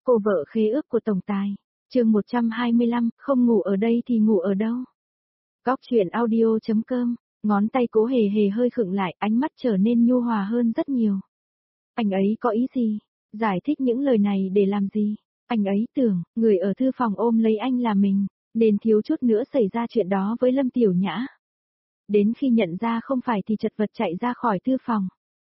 Cô vợ khế ước của tổng tài. Chương 125, không ngủ ở đây thì ngủ ở đâu? Góc truyện audio.com. Ngón tay Cố Hề Hề hơi khựng lại, ánh mắt trở nên nhu hòa hơn rất nhiều. Anh ấy có ý gì? Giải thích những lời này để làm gì? Anh ấy tưởng, người ở thư phòng ôm lấy anh là mình, nên thiếu chút nữa xảy ra chuyện đó với Lâm Tiểu Nhã. Đến khi nhận ra không phải thì chật vật chạy ra khỏi thư phòng.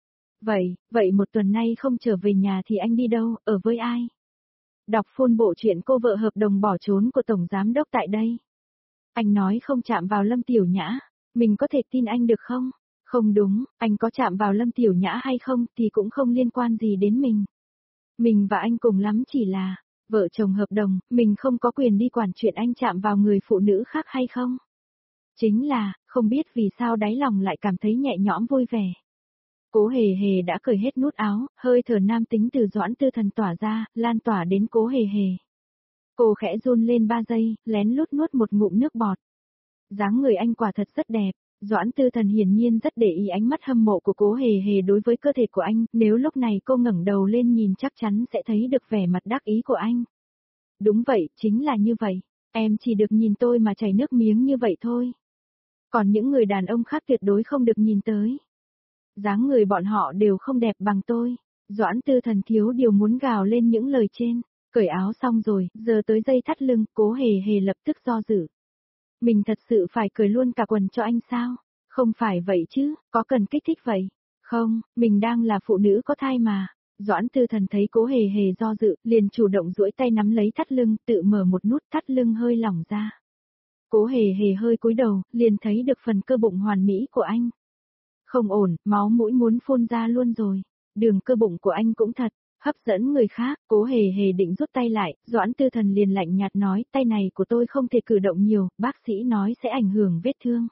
Vậy một tuần nay không trở về nhà thì anh đi đâu, ở với ai? Đọc full bộ truyện Cô vợ hợp đồng bỏ trốn của Tổng Giám đốc tại đây. Anh nói không chạm vào Lâm Tiểu Nhã, mình có thể tin anh được không? Không đúng, anh có chạm vào Lâm Tiểu Nhã hay không thì cũng không liên quan gì đến mình. Mình và anh cùng lắm chỉ là vợ chồng hợp đồng, mình không có quyền đi quản chuyện anh chạm vào người phụ nữ khác hay không. Chính là, không biết vì sao đáy lòng lại cảm thấy nhẹ nhõm vui vẻ. Cố Hề Hề đã cởi hết nút áo, hơi thở nam tính từ Doãn Tư Thần tỏa ra, lan tỏa đến Cố Hề Hề. Cô khẽ run lên 3 giây, lén lút nuốt một ngụm nước bọt. Dáng người anh quả thật rất đẹp, Doãn Tư Thần hiển nhiên rất để ý ánh mắt hâm mộ của Cố Hề Hề đối với cơ thể của anh, nếu lúc này cô ngẩng đầu lên nhìn chắc chắn sẽ thấy được vẻ mặt đắc ý của anh. Đúng vậy, chính là như vậy, em chỉ được nhìn tôi mà chảy nước miếng như vậy thôi. Còn những người đàn ông khác tuyệt đối không được nhìn tới. Dáng người bọn họ đều không đẹp bằng tôi. Doãn Tư Thần thiếu điều muốn gào lên những lời trên. Cởi áo xong rồi, giờ tới dây thắt lưng, Cố Hề Hề lập tức do dự. Mình thật sự phải cởi luôn cả quần cho anh sao? Không phải vậy chứ, có cần kích thích vậy? Không, mình đang là phụ nữ có thai mà. Doãn Tư Thần thấy Cố Hề Hề do dự, liền chủ động duỗi tay nắm lấy thắt lưng, tự mở một nút thắt lưng hơi lỏng ra. Cố Hề Hề hơi cúi đầu, liền thấy được phần cơ bụng hoàn mỹ của anh. Không ổn, máu mũi muốn phun ra luôn rồi. Đường cơ bụng của anh cũng thật hấp dẫn người khác. Cố Hề Hề định rút tay lại, Doãn Tư Thần liền lạnh nhạt nói, tay này của tôi không thể cử động nhiều, bác sĩ nói sẽ ảnh hưởng vết thương.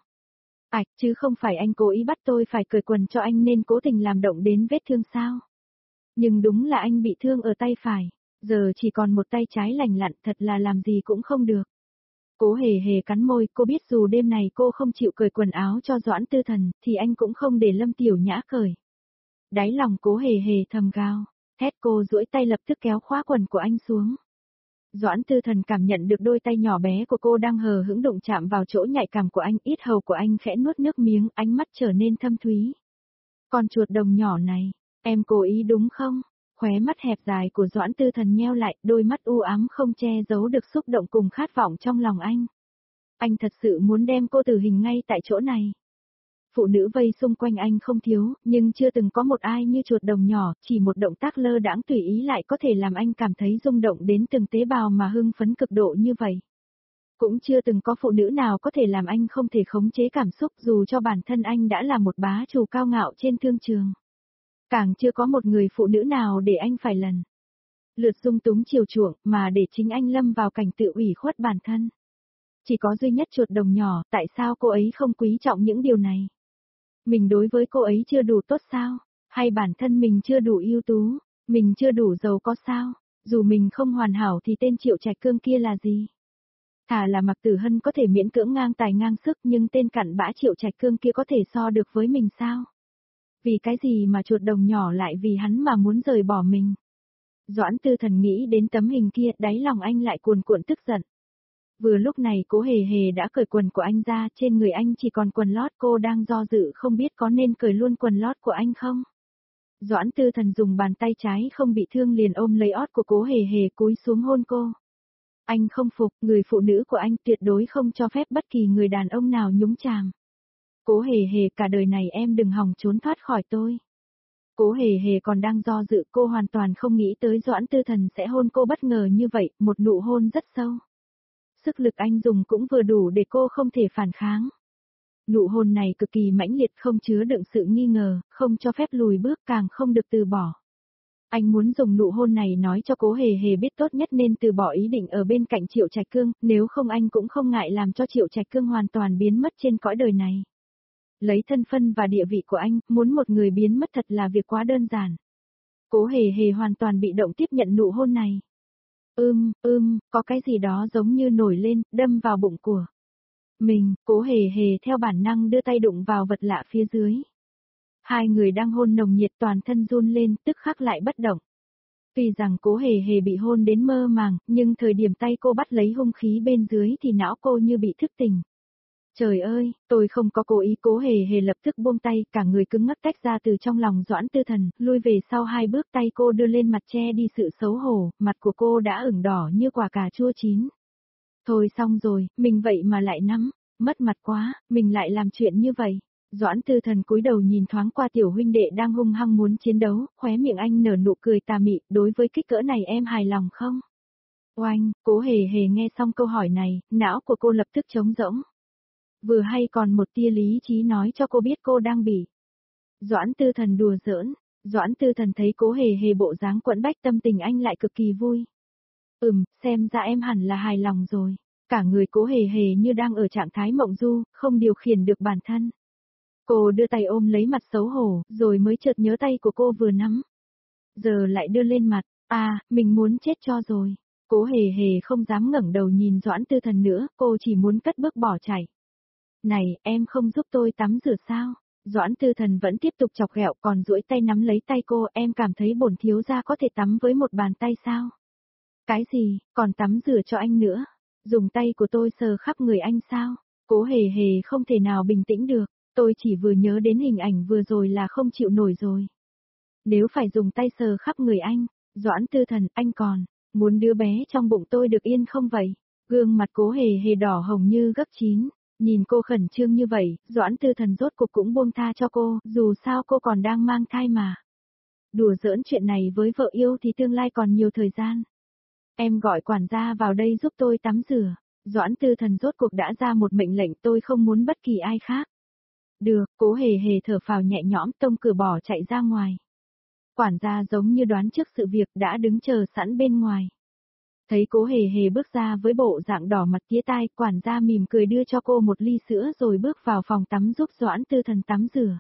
Chứ không phải anh cố ý bắt tôi phải cởi quần cho anh nên cố tình làm động đến vết thương sao? Nhưng đúng là anh bị thương ở tay phải, giờ chỉ còn một tay trái lành lặn, thật là làm gì cũng không được. Cố Hề Hề cắn môi, cô biết dù đêm này cô không chịu cởi quần áo cho Doãn Tư Thần, thì anh cũng không để Lâm Tiểu Nhã cởi. Đáy lòng Cố Hề Hề thầm gào, thét cô duỗi tay lập tức kéo khóa quần của anh xuống. Doãn Tư Thần cảm nhận được đôi tay nhỏ bé của cô đang hờ hững đụng chạm vào chỗ nhạy cảm của anh, yết hầu của anh khẽ nuốt nước miếng, ánh mắt trở nên thâm thúy. Con chuột đồng nhỏ này, em cố ý đúng không? Khóe mắt hẹp dài của Doãn Tư Thần nheo lại, đôi mắt u ám không che giấu được xúc động cùng khát vọng trong lòng anh. Anh thật sự muốn đem cô tử hình ngay tại chỗ này. Phụ nữ vây xung quanh anh không thiếu, nhưng chưa từng có một ai như chuột đồng nhỏ, chỉ một động tác lơ đãng tùy ý lại có thể làm anh cảm thấy rung động đến từng tế bào mà hưng phấn cực độ như vậy. Cũng chưa từng có phụ nữ nào có thể làm anh không thể khống chế cảm xúc dù cho bản thân anh đã là một bá chủ cao ngạo trên thương trường. Càng chưa có một người phụ nữ nào để anh phải lần lượt dung túng chiều chuộng mà để chính anh lâm vào cảnh tự ủy khuất bản thân. Chỉ có duy nhất chuột đồng nhỏ, tại sao cô ấy không quý trọng những điều này? Mình đối với cô ấy chưa đủ tốt sao? Hay bản thân mình chưa đủ ưu tú? Mình chưa đủ giàu có sao? Dù mình không hoàn hảo thì tên Triệu Trạch Cương kia là gì? Thà là Mạc Tử Hân có thể miễn cưỡng ngang tài ngang sức nhưng tên cặn bã Triệu Trạch Cương kia có thể so được với mình sao? Vì cái gì mà chuột đồng nhỏ lại vì hắn mà muốn rời bỏ mình? Doãn Tư Thần nghĩ đến tấm hình kia, đáy lòng anh lại cuồn cuộn tức giận. Vừa lúc này Cố Hề Hề đã cởi quần của anh ra, trên người anh chỉ còn quần lót, cô đang do dự không biết có nên cởi luôn quần lót của anh không? Doãn Tư Thần dùng bàn tay trái không bị thương liền ôm lấy ót của Cố Hề Hề cúi xuống hôn cô. Anh không phục, người phụ nữ của anh tuyệt đối không cho phép bất kỳ người đàn ông nào nhúng chàm. Cố Hề Hề, cả đời này em đừng hòng trốn thoát khỏi tôi. Cố Hề Hề còn đang do dự, cô hoàn toàn không nghĩ tới Doãn Tư Thần sẽ hôn cô bất ngờ như vậy, một nụ hôn rất sâu. Sức lực anh dùng cũng vừa đủ để cô không thể phản kháng. Nụ hôn này cực kỳ mãnh liệt, không chứa đựng sự nghi ngờ, không cho phép lùi bước, càng không được từ bỏ. Anh muốn dùng nụ hôn này nói cho Cố Hề Hề biết tốt nhất nên từ bỏ ý định ở bên cạnh Triệu Trạch Cương, nếu không anh cũng không ngại làm cho Triệu Trạch Cương hoàn toàn biến mất trên cõi đời này. Lấy thân phận và địa vị của anh, muốn một người biến mất thật là việc quá đơn giản. Cố Hề Hề hoàn toàn bị động tiếp nhận nụ hôn này. Có cái gì đó giống như nổi lên, đâm vào bụng của mình. Cố Hề Hề theo bản năng đưa tay đụng vào vật lạ phía dưới. Hai người đang hôn nồng nhiệt, toàn thân run lên, tức khắc lại bất động. Tuy rằng Cố Hề Hề bị hôn đến mơ màng, nhưng thời điểm tay cô bắt lấy hung khí bên dưới thì não cô như bị thức tỉnh. Trời ơi, tôi không có cố ý. Cố Hề Hề lập tức buông tay, cả người cứng ngắc tách ra từ trong lòng Doãn Tư Thần, lui về sau 2 bước, tay cô đưa lên mặt che đi sự xấu hổ, mặt của cô đã ửng đỏ như quả cà chua chín. Thôi xong rồi, mình vậy mà lại nắm, mất mặt quá, mình lại làm chuyện như vậy. Doãn Tư Thần cúi đầu nhìn thoáng qua tiểu huynh đệ đang hung hăng muốn chiến đấu, khóe miệng anh nở nụ cười tà mị, đối với kích cỡ này em hài lòng không? Oanh, Cố Hề Hề nghe xong câu hỏi này, não của cô lập tức trống rỗng. Vừa hay còn một tia lý trí nói cho cô biết cô đang bị Doãn Tư Thần đùa giỡn. Doãn Tư Thần thấy Cố Hề Hề bộ dáng quẫn bách, tâm tình anh lại cực kỳ vui. Xem ra em hẳn là hài lòng rồi. Cả người Cố Hề Hề như đang ở trạng thái mộng du, không điều khiển được bản thân. Cô đưa tay ôm lấy mặt xấu hổ, rồi mới chợt nhớ tay của cô vừa nắm. Giờ lại đưa lên mặt, mình muốn chết cho rồi. Cố Hề Hề không dám ngẩng đầu nhìn Doãn Tư Thần nữa, cô chỉ muốn cất bước bỏ chạy. Này, em không giúp tôi tắm rửa sao? Doãn Tư Thần vẫn tiếp tục chọc ghẹo, còn duỗi tay nắm lấy tay cô, em cảm thấy bổn thiếu gia có thể tắm với một bàn tay sao? Cái gì, còn tắm rửa cho anh nữa? Dùng tay của tôi sờ khắp người anh sao? Cố Hề Hề không thể nào bình tĩnh được, tôi chỉ vừa nhớ đến hình ảnh vừa rồi là không chịu nổi rồi. Nếu phải dùng tay sờ khắp người anh, Doãn Tư Thần, anh còn muốn đứa bé trong bụng tôi được yên không vậy? Gương mặt Cố Hề Hề đỏ hồng như gấc chín. Nhìn cô khẩn trương như vậy, Doãn Tư Thần rốt cuộc cũng buông tha cho cô, dù sao cô còn đang mang thai mà. Đùa giỡn chuyện này với vợ yêu thì tương lai còn nhiều thời gian. Em gọi quản gia vào đây giúp tôi tắm rửa. Doãn Tư Thần rốt cuộc đã ra một mệnh lệnh, tôi không muốn bất kỳ ai khác. Được, Cố Hề Hề thở phào nhẹ nhõm, tông cửa bỏ chạy ra ngoài. Quản gia giống như đoán trước sự việc đã đứng chờ sẵn bên ngoài. Thấy Cố Hề Hề bước ra với bộ dạng đỏ mặt tía tai, quản gia mỉm cười đưa cho cô một ly sữa rồi bước vào phòng tắm giúp Doãn Tư Thần tắm rửa.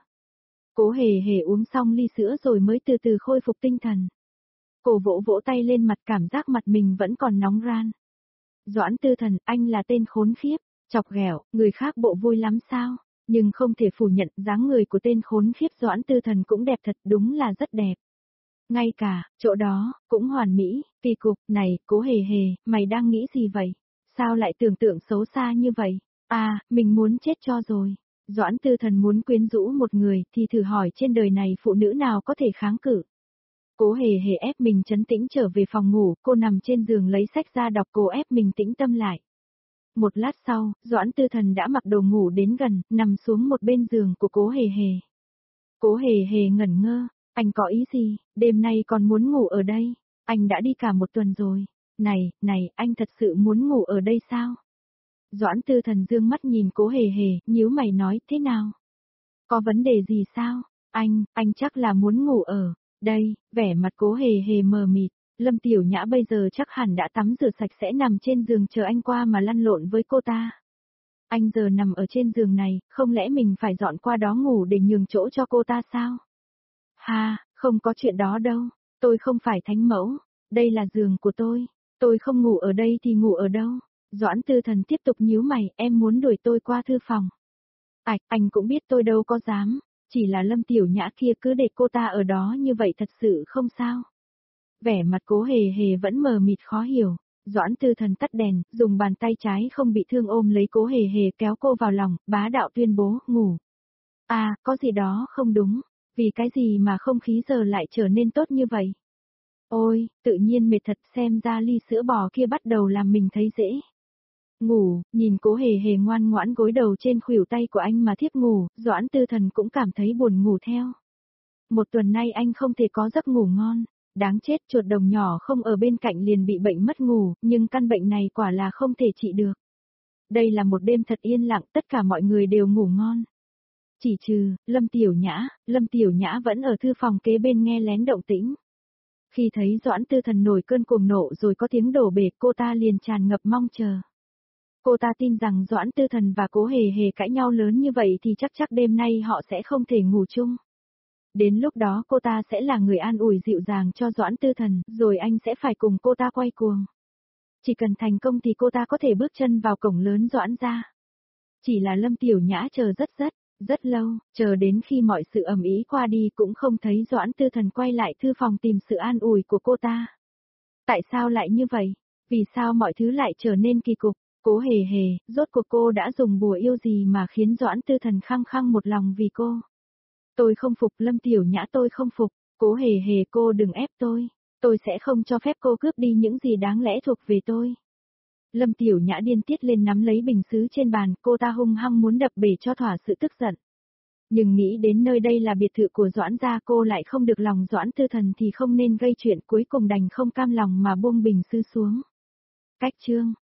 Cố Hề Hề uống xong ly sữa rồi mới từ từ khôi phục tinh thần. Cô vỗ vỗ tay lên mặt, cảm giác mặt mình vẫn còn nóng ran. Doãn Tư Thần, anh là tên khốn khiếp, chọc ghẹo, người khác bộ vui lắm sao? Nhưng không thể phủ nhận dáng người của tên khốn khiếp Doãn Tư Thần cũng đẹp thật, đúng là rất đẹp. Ngay cả, chỗ đó, cũng hoàn mỹ, kỳ cục, này, Cố Hề Hề, mày đang nghĩ gì vậy? Sao lại tưởng tượng xấu xa như vậy? Mình muốn chết cho rồi. Doãn Tư Thần muốn quyến rũ một người thì thử hỏi trên đời này phụ nữ nào có thể kháng cự. Cố Hề Hề ép mình trấn tĩnh trở về phòng ngủ, cô nằm trên giường lấy sách ra đọc, cô ép mình tĩnh tâm lại. Một lát sau, Doãn Tư Thần đã mặc đồ ngủ đến gần, nằm xuống một bên giường của Cố Hề Hề. Cố Hề Hề ngẩn ngơ, anh có ý gì, đêm nay còn muốn ngủ ở đây, anh đã đi cả một tuần rồi, này, anh thật sự muốn ngủ ở đây sao? Doãn Tư Thần dương mắt nhìn Cố Hề Hề, nhíu mày nói, thế nào? Có vấn đề gì sao? Anh chắc là muốn ngủ ở đây. Vẻ mặt Cố Hề Hề mờ mịt. Lâm Tiểu Nhã bây giờ chắc hẳn đã tắm rửa sạch sẽ nằm trên giường chờ anh qua mà lăn lộn với cô ta. Anh giờ nằm ở trên giường này, không lẽ mình phải dọn qua đó ngủ để nhường chỗ cho cô ta sao? Không có chuyện đó đâu, tôi không phải thánh mẫu, đây là giường của tôi không ngủ ở đây thì ngủ ở đâu? Doãn Tư Thần tiếp tục nhíu mày, em muốn đuổi tôi qua thư phòng. Anh cũng biết tôi đâu có dám, chỉ là Lâm Tiểu Nhã kia cứ để cô ta ở đó như vậy thật sự không sao. Vẻ mặt Cố Hề Hề vẫn mờ mịt khó hiểu. Doãn Tư Thần tắt đèn, dùng bàn tay trái không bị thương ôm lấy Cố Hề Hề kéo cô vào lòng, bá đạo tuyên bố, ngủ. Có gì đó không đúng, vì cái gì mà không khí giờ lại trở nên tốt như vậy? Ôi, tự nhiên mệt thật, xem ra ly sữa bò kia bắt đầu làm mình thấy dễ. Ngủ, nhìn Cố Hề Hề ngoan ngoãn gối đầu trên khuỷu tay của anh mà thiếp ngủ, Doãn Tư Thần cũng cảm thấy buồn ngủ theo. Một tuần nay anh không thể có giấc ngủ ngon. Đáng chết, chuột đồng nhỏ không ở bên cạnh liền bị bệnh mất ngủ, nhưng căn bệnh này quả là không thể trị được. Đây là một đêm thật yên lặng, tất cả mọi người đều ngủ ngon. Chỉ trừ, Lâm Tiểu Nhã vẫn ở thư phòng kế bên nghe lén động tĩnh. Khi thấy Doãn Tư Thần nổi cơn cuồng nộ rồi có tiếng đổ bể, cô ta liền tràn ngập mong chờ. Cô ta tin rằng Doãn Tư Thần và Cố Hề Hề cãi nhau lớn như vậy thì chắc đêm nay họ sẽ không thể ngủ chung. Đến lúc đó cô ta sẽ là người an ủi dịu dàng cho Doãn Tư Thần, rồi anh sẽ phải cùng cô ta quay cuồng. Chỉ cần thành công thì cô ta có thể bước chân vào cổng lớn Doãn gia. Chỉ là Lâm Tiểu Nhã chờ rất, Rất lâu, chờ đến khi mọi sự ầm ĩ qua đi cũng không thấy Doãn Tư Thần quay lại thư phòng tìm sự an ủi của cô ta. Tại sao lại như vậy? Vì sao mọi thứ lại trở nên kỳ cục? Cố Hề Hề, rốt cuộc cô đã dùng bùa yêu gì mà khiến Doãn Tư Thần khăng khăng một lòng vì cô? Tôi không phục Lâm Tiểu Nhã, tôi không phục. Cố Hề Hề, cô đừng ép tôi. Tôi sẽ không cho phép cô cướp đi những gì đáng lẽ thuộc về tôi. Lâm Tiểu Nhã điên tiết lên nắm lấy bình sứ trên bàn, cô ta hung hăng muốn đập bể cho thỏa sự tức giận. Nhưng nghĩ đến nơi đây là biệt thự của Doãn gia, cô lại không được lòng Doãn Tư Thần thì không nên gây chuyện, cuối cùng đành không cam lòng mà buông bình sứ xuống. Cách chương